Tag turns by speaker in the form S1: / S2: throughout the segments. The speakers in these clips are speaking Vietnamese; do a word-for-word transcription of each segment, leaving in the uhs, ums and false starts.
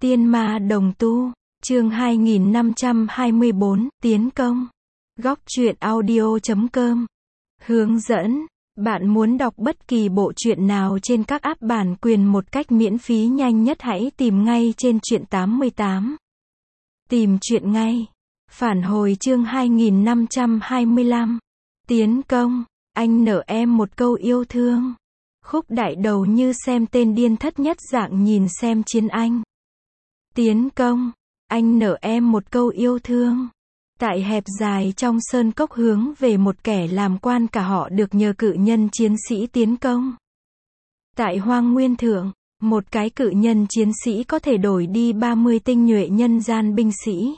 S1: Tiên ma đồng tu, chương hai nghìn năm trăm hai mươi bốn, tiến công. Góc truyện audio chấm com. Hướng dẫn. Bạn muốn đọc bất kỳ bộ truyện nào trên các app bản quyền một cách miễn phí nhanh nhất hãy tìm ngay trên truyện tám mươi tám. Tìm truyện ngay. Phản hồi chương hai nghìn năm trăm hai mươi lăm. Tiến công. Anh nợ em một câu yêu thương. Khúc đại đầu như xem tên điên thất nhất dạng nhìn xem chiến anh. Tiến công. Anh nợ em một câu yêu thương. Tại hẹp dài trong sơn cốc hướng về một kẻ làm quan cả họ được nhờ cự nhân chiến sĩ tiến công. Tại hoang nguyên thượng, một cái cự nhân chiến sĩ có thể đổi đi ba mươi tinh nhuệ nhân gian binh sĩ.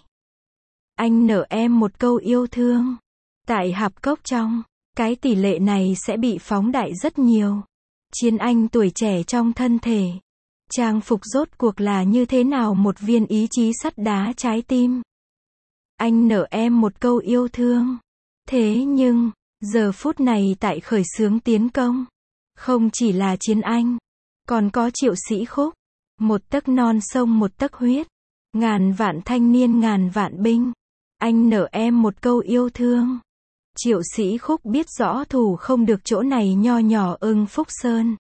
S1: Anh nợ em một câu yêu thương. Tại hạp cốc trong, cái tỷ lệ này sẽ bị phóng đại rất nhiều. Chiến anh tuổi trẻ trong thân thể. Trang phục rốt cuộc là như thế nào một viên ý chí sắt đá trái tim. Anh nợ em một câu yêu thương. Thế nhưng, giờ phút này tại khởi xướng tiến công, không chỉ là chiến anh, còn có triệu sĩ khúc. Một tấc non sông một tấc huyết. Ngàn vạn thanh niên ngàn vạn binh. Anh nợ em một câu yêu thương. Triệu sĩ khúc biết rõ thủ không được chỗ này nho nhỏ Ưng Phúc Sơn.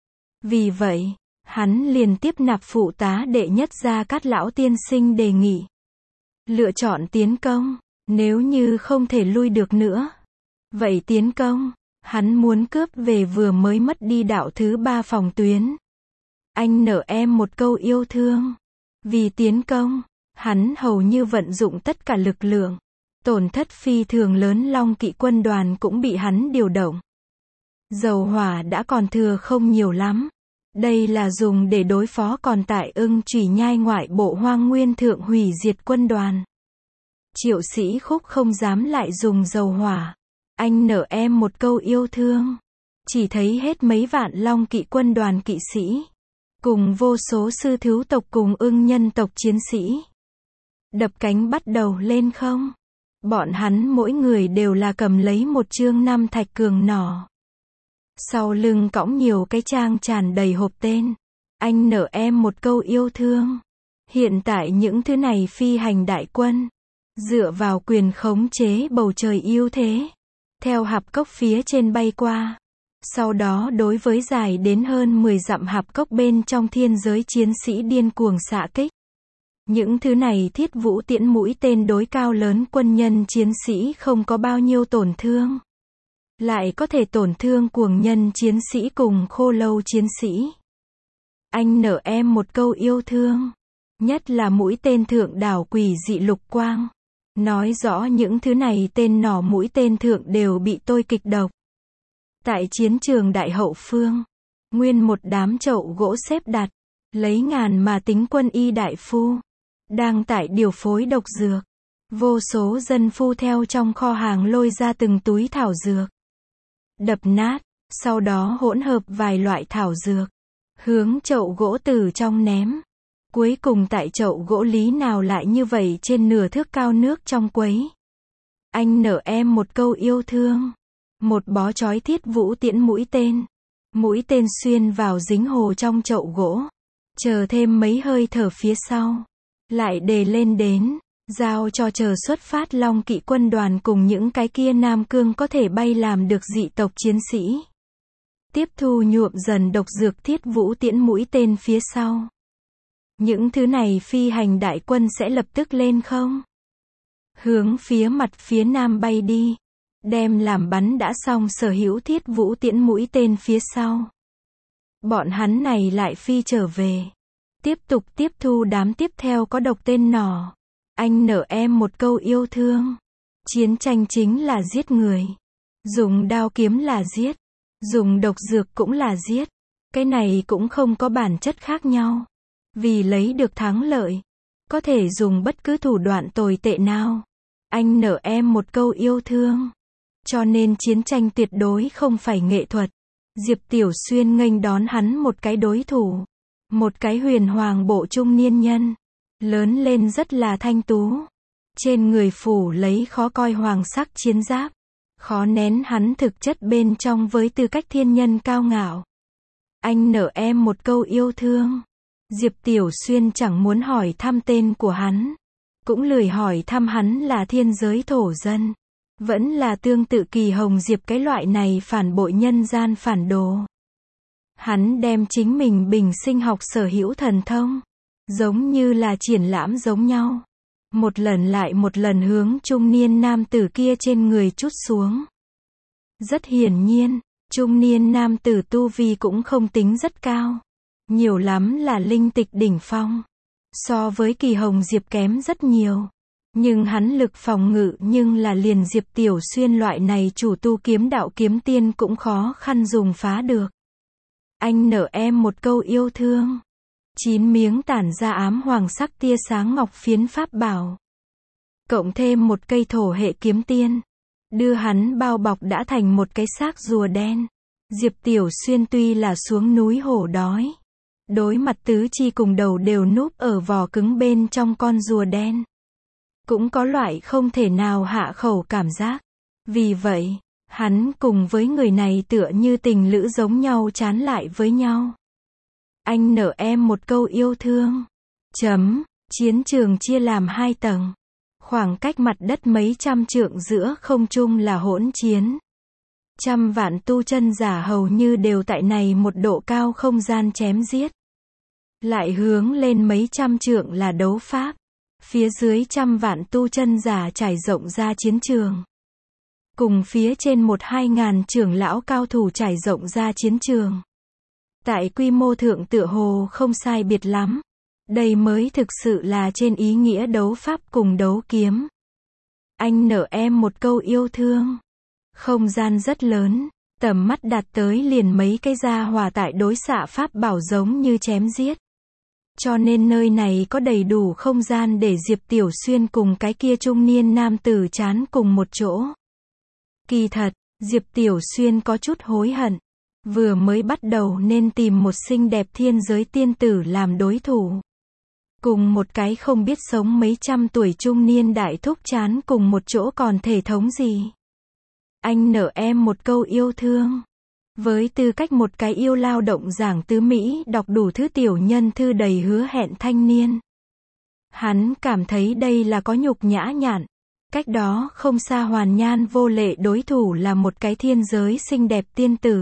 S1: Vì vậy, hắn liền tiếp nạp phụ tá đệ nhất Gia Cát lão tiên sinh đề nghị. Lựa chọn tiến công, nếu như không thể lui được nữa. Vậy tiến công, hắn muốn cướp về vừa mới mất đi đạo thứ ba phòng tuyến. Anh nợ em một câu yêu thương. Vì tiến công, hắn hầu như vận dụng tất cả lực lượng. Tổn thất phi thường lớn Long Kỵ quân đoàn cũng bị hắn điều động. Dầu hỏa đã còn thừa không nhiều lắm. Đây là dùng để đối phó còn tại Ưng Chủy Nhai ngoại bộ hoang nguyên thượng hủy diệt quân đoàn. Triệu sĩ khúc không dám lại dùng dầu hỏa. Anh nợ em một câu yêu thương. Chỉ thấy hết mấy vạn Long Kỵ quân đoàn kỵ sĩ. Cùng vô số sư thứu tộc cùng ưng nhân tộc chiến sĩ. Đập cánh bắt đầu lên không. Bọn hắn mỗi người đều là cầm lấy một chương năm thạch cường nỏ. Sau lưng cõng nhiều cái trang tràn đầy hộp tên. Anh nợ em một câu yêu thương. Hiện tại những thứ này phi hành đại quân. Dựa vào quyền khống chế bầu trời ưu thế. Theo hạp cốc phía trên bay qua. Sau đó đối với dài đến hơn mười dặm hạp cốc bên trong thiên giới chiến sĩ điên cuồng xạ kích. Những thứ này thiết vũ tiễn mũi tên đối cao lớn quân nhân chiến sĩ không có bao nhiêu tổn thương. Lại có thể tổn thương cuồng nhân chiến sĩ cùng khô lâu chiến sĩ. Anh nợ em một câu yêu thương. Nhất là mũi tên thượng đảo quỷ dị lục quang. Nói rõ những thứ này tên nỏ mũi tên thượng đều bị tôi kịch độc. Tại chiến trường đại hậu phương. Nguyên một đám chậu gỗ xếp đặt. Lấy ngàn mà tính quân y đại phu. Đang tại điều phối độc dược. Vô số dân phu theo trong kho hàng lôi ra từng túi thảo dược. Đập nát, sau đó hỗn hợp vài loại thảo dược. Hướng chậu gỗ từ trong ném. Cuối cùng tại chậu gỗ lý nào lại như vậy trên nửa thước cao nước trong quấy. Anh nợ em một câu yêu thương. Một bó chói thiết vũ tiễn mũi tên. Mũi tên xuyên vào dính hồ trong chậu gỗ. Chờ thêm mấy hơi thở phía sau. Lại đề lên đến. Giao cho chờ xuất phát Long Kỵ quân đoàn cùng những cái kia Nam Cương có thể bay làm được dị tộc chiến sĩ. Tiếp thu nhuộm dần độc dược thiết vũ tiễn mũi tên phía sau. Những thứ này phi hành đại quân sẽ lập tức lên không. Hướng phía mặt phía Nam bay đi. Đem làm bắn đã xong sở hữu thiết vũ tiễn mũi tên phía sau. Bọn hắn này lại phi trở về. Tiếp tục tiếp thu đám tiếp theo có độc tên nỏ. Anh nợ em một câu yêu thương. Chiến tranh chính là giết người. Dùng đao kiếm là giết. Dùng độc dược cũng là giết. Cái này cũng không có bản chất khác nhau. Vì lấy được thắng lợi. Có thể dùng bất cứ thủ đoạn tồi tệ nào. Anh nợ em một câu yêu thương. Cho nên chiến tranh tuyệt đối không phải nghệ thuật. Diệp Tiểu Xuyên nghênh đón hắn một cái đối thủ. Một cái huyền hoàng bộ trung niên nhân. Lớn lên rất là thanh tú. Trên người phủ lấy khó coi hoàng sắc chiến giáp. Khó nén hắn thực chất bên trong với tư cách thiên nhân cao ngạo. Anh nợ em một câu yêu thương. Diệp Tiểu Xuyên chẳng muốn hỏi thăm tên của hắn, cũng lười hỏi thăm hắn là thiên giới thổ dân, vẫn là tương tự Kỳ Hồng Diệp cái loại này phản bội nhân gian phản đồ. Hắn đem chính mình bình sinh học sở hữu thần thông, giống như là triển lãm giống nhau, một lần lại một lần hướng trung niên nam tử kia trên người trút xuống. Rất hiển nhiên, trung niên nam tử tu vi cũng không tính rất cao, nhiều lắm là linh tịch đỉnh phong, so với Kỳ Hồng Diệp kém rất nhiều. Nhưng hắn lực phòng ngự nhưng là liền Diệp Tiểu Xuyên loại này chủ tu kiếm đạo kiếm tiên cũng khó khăn dùng phá được. Anh nợ em một câu yêu thương. Chín miếng tản ra ám hoàng sắc tia sáng ngọc phiến pháp bảo, cộng thêm một cây thổ hệ kiếm tiên, đưa hắn bao bọc đã thành một cái xác rùa đen. Diệp Tiểu Xuyên tuy là xuống núi hổ đói, đối mặt tứ chi cùng đầu đều núp ở vỏ cứng bên trong con rùa đen, cũng có loại không thể nào hạ khẩu cảm giác. Vì vậy, hắn cùng với người này tựa như tình lữ giống nhau chán lại với nhau. Anh nợ em một câu yêu thương. Chấm. Chiến trường chia làm hai tầng. Khoảng cách mặt đất mấy trăm trượng giữa không trung là hỗn chiến. Trăm vạn tu chân giả hầu như đều tại này một độ cao không gian chém giết. Lại hướng lên mấy trăm trượng là đấu pháp. Phía dưới trăm vạn tu chân giả trải rộng ra chiến trường. Cùng phía trên một hai ngàn trưởng lão cao thủ trải rộng ra chiến trường. Tại quy mô thượng tựa hồ không sai biệt lắm. Đây mới thực sự là trên ý nghĩa đấu pháp cùng đấu kiếm. Anh nợ em một câu yêu thương. Không gian rất lớn, tầm mắt đạt tới liền mấy cái gia hỏa tại đối xạ pháp bảo giống như chém giết. Cho nên nơi này có đầy đủ không gian để Diệp Tiểu Xuyên cùng cái kia trung niên nam tử chán cùng một chỗ. Kỳ thật, Diệp Tiểu Xuyên có chút hối hận. Vừa mới bắt đầu nên tìm một xinh đẹp thiên giới tiên tử làm đối thủ. Cùng một cái không biết sống mấy trăm tuổi trung niên đại thúc chán cùng một chỗ còn thể thống gì. Anh nợ em một câu yêu thương. Với tư cách một cái yêu lao động giảng tứ Mỹ đọc đủ thứ tiểu nhân thư đầy hứa hẹn thanh niên. Hắn cảm thấy đây là có nhục nhã nhặn. Cách đó không xa hoàn nhan vô lệ đối thủ là một cái thiên giới xinh đẹp tiên tử.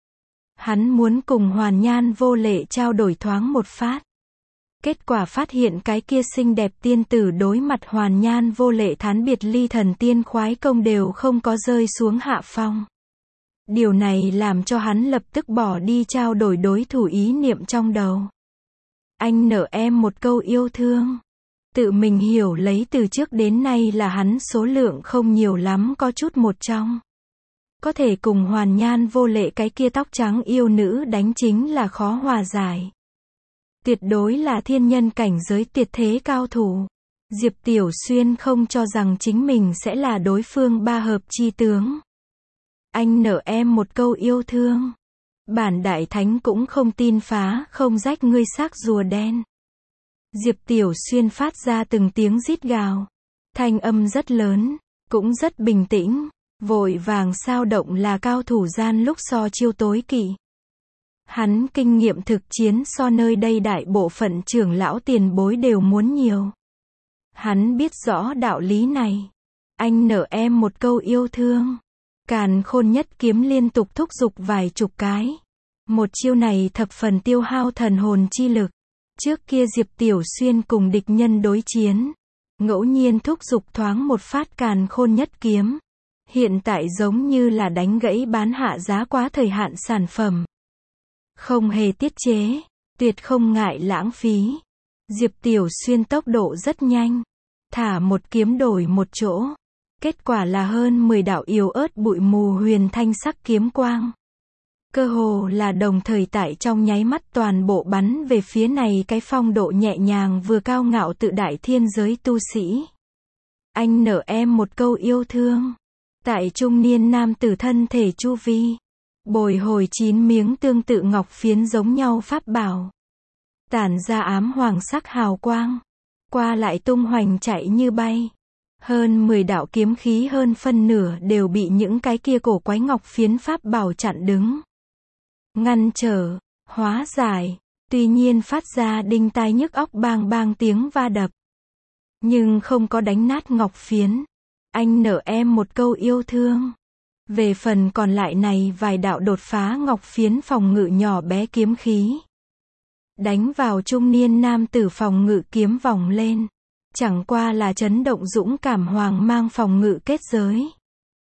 S1: Hắn muốn cùng hoàn nhan vô lệ trao đổi thoáng một phát. Kết quả phát hiện cái kia xinh đẹp tiên tử đối mặt hoàn nhan vô lệ thán biệt ly thần tiên khoái công đều không có rơi xuống hạ phong. Điều này làm cho hắn lập tức bỏ đi trao đổi đối thủ ý niệm trong đầu. Anh nợ em một câu yêu thương. Tự mình hiểu lấy từ trước đến nay là hắn số lượng không nhiều lắm có chút một trong. Có thể cùng hoàn nhan vô lệ cái kia tóc trắng yêu nữ đánh chính là khó hòa giải. Tuyệt đối là thiên nhân cảnh giới tuyệt thế cao thủ. Diệp Tiểu Xuyên không cho rằng chính mình sẽ là đối phương ba hợp chi tướng. Anh nợ em một câu yêu thương. Bản đại thánh cũng không tin phá không rách ngươi xác rùa đen. Diệp Tiểu Xuyên phát ra từng tiếng rít gào. Thanh âm rất lớn, cũng rất bình tĩnh. Vội vàng sao động là cao thủ gian lúc so chiêu tối kỵ. Hắn kinh nghiệm thực chiến so nơi đây đại bộ phận trưởng lão tiền bối đều muốn nhiều. Hắn biết rõ đạo lý này. Anh nợ em một câu yêu thương. Càn khôn nhất kiếm liên tục thúc giục vài chục cái. Một chiêu này thập phần tiêu hao thần hồn chi lực. Trước kia Diệp Tiểu Xuyên cùng địch nhân đối chiến. Ngẫu nhiên thúc giục thoáng một phát càn khôn nhất kiếm. Hiện tại giống như là đánh gãy bán hạ giá quá thời hạn sản phẩm. Không hề tiết chế, tuyệt không ngại lãng phí. Diệp Tiểu Xuyên tốc độ rất nhanh. Thả một kiếm đổi một chỗ. Kết quả là hơn mười đạo yếu ớt bụi mù huyền thanh sắc kiếm quang. Cơ hồ là đồng thời tại trong nháy mắt toàn bộ bắn về phía này cái phong độ nhẹ nhàng vừa cao ngạo tự đại thiên giới tu sĩ. Anh nợ em một câu yêu thương. Tại trung niên nam tử thân thể chu vi. Bồi hồi chín miếng tương tự ngọc phiến giống nhau pháp bảo. Tản ra ám hoàng sắc hào quang. Qua lại tung hoành chạy như bay. Hơn mười đạo kiếm khí hơn phân nửa đều bị những cái kia cổ quái ngọc phiến pháp bảo chặn đứng. Ngăn trở, hóa giải. Tuy nhiên phát ra đinh tai nhức óc bang bang tiếng va đập. Nhưng không có đánh nát ngọc phiến. Anh nợ em một câu yêu thương. Về phần còn lại này vài đạo đột phá ngọc phiến phòng ngự nhỏ bé kiếm khí. Đánh vào trung niên nam tử phòng ngự kiếm vòng lên. Chẳng qua là chấn động dũng cảm hoàng mang phòng ngự kết giới.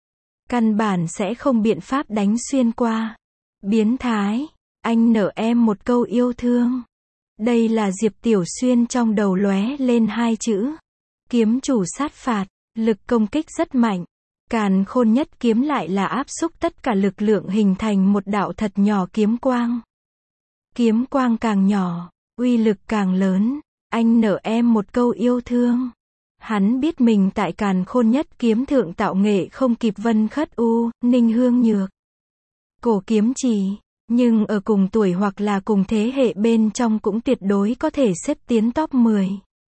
S1: Căn bản sẽ không biện pháp đánh xuyên qua. Biến thái, anh nợ em một câu yêu thương. Đây là Diệp Tiểu Xuyên trong đầu lóe lên hai chữ. Kiếm chủ sát phạt, lực công kích rất mạnh. Càn khôn nhất kiếm lại là áp xúc tất cả lực lượng hình thành một đạo thật nhỏ kiếm quang. Kiếm quang càng nhỏ, uy lực càng lớn. Anh nợ em một câu yêu thương. Hắn biết mình tại càn khôn nhất kiếm thượng tạo nghệ không kịp Vân Khất U, Ninh Hương Nhược. Cổ kiếm chỉ, nhưng ở cùng tuổi hoặc là cùng thế hệ bên trong cũng tuyệt đối có thể xếp tiến top mười.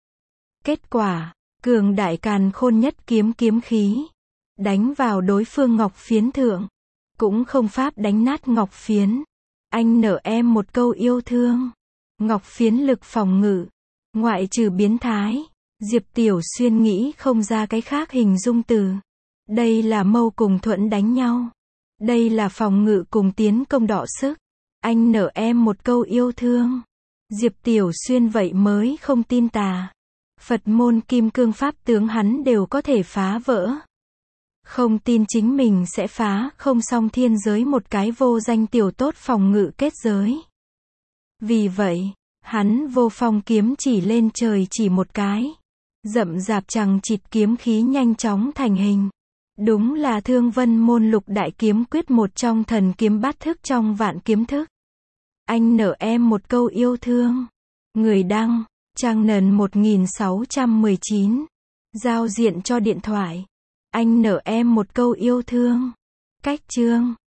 S1: Kết quả, cường đại càn khôn nhất kiếm kiếm khí. Đánh vào đối phương ngọc phiến thượng. Cũng không pháp đánh nát ngọc phiến. Anh nợ em một câu yêu thương. Ngọc phiến lực phòng ngự. Ngoại trừ biến thái. Diệp Tiểu Xuyên nghĩ không ra cái khác hình dung từ. Đây là mâu cùng thuẫn đánh nhau. Đây là phòng ngự cùng tiến công đọ sức. Anh nợ em một câu yêu thương. Diệp Tiểu Xuyên vậy mới không tin tà. Phật môn kim cương pháp tướng hắn đều có thể phá vỡ. Không tin chính mình sẽ phá không xong thiên giới một cái vô danh tiểu tốt phòng ngự kết giới. Vì vậy, hắn vô phong kiếm chỉ lên trời chỉ một cái. Rậm rạp chằng chịt kiếm khí nhanh chóng thành hình. Đúng là Thương Vân môn lục đại kiếm quyết một trong thần kiếm bát thức trong vạn kiếm thức. Anh nợ em một câu yêu thương. Người đăng, trang nền một nghìn sáu trăm mười chín. Giao diện cho điện thoại. Anh nợ em một câu yêu thương. Cách chương